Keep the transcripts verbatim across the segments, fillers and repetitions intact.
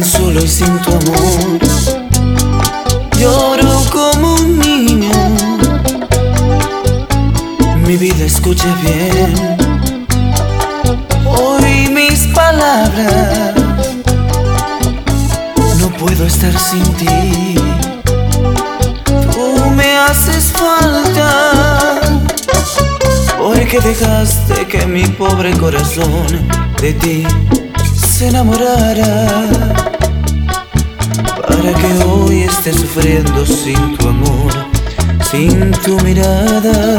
solo y sin tu amor. Lloro como un niño. Mi vida, escuche bien. Hoy mis palabras. No puedo estar sin ti. Tú me haces falta. Porque dejaste que mi pobre corazón de ti se enamorara. Para que hoy esté sufriendo sin tu amor, sin tu mirada.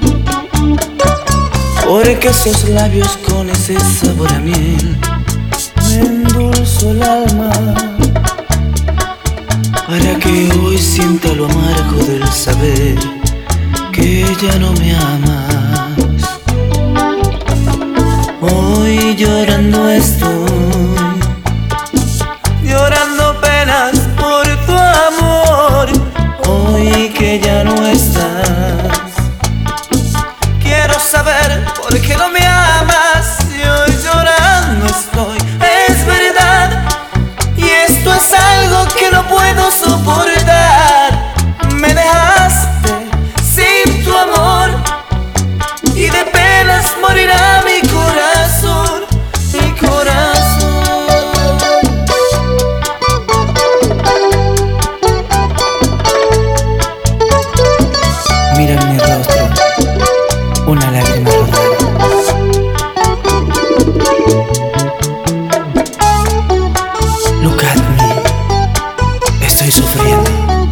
Porque esos labios con ese sabor a miel me endulzó el alma. Para que hoy sienta lo amargo del saber que ya no me amas. Hoy llorando estoy, llorando penas por tu amor. Hoy que ya no estás, quiero saber por qué no me amas. Y hoy llorando estoy, es verdad. Y esto es algo que no puedo soportar. Me dejaste sin tu amor y de penas morirá mi corazón, mi corazón. Mira en mi rostro una lágrima rodada. Look at me, estoy sufriendo.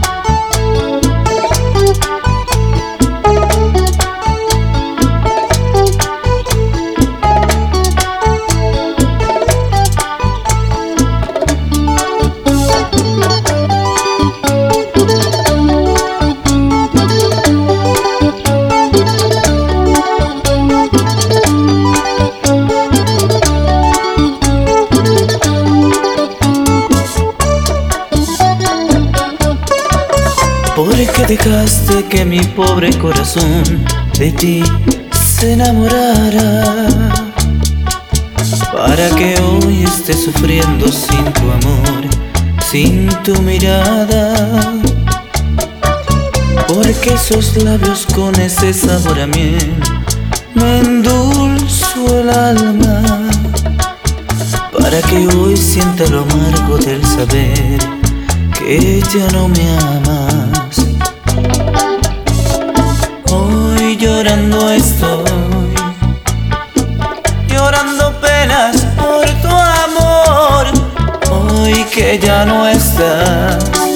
Porque dejaste que mi pobre corazón de ti se enamorara. Para que hoy esté sufriendo sin tu amor, sin tu mirada. Porque esos labios con ese sabor a miel me endulzó el alma. Para que hoy sienta lo amargo del saber que ya no me amas. Hoy llorando estoy, llorando penas por tu amor. Hoy que ya no estás,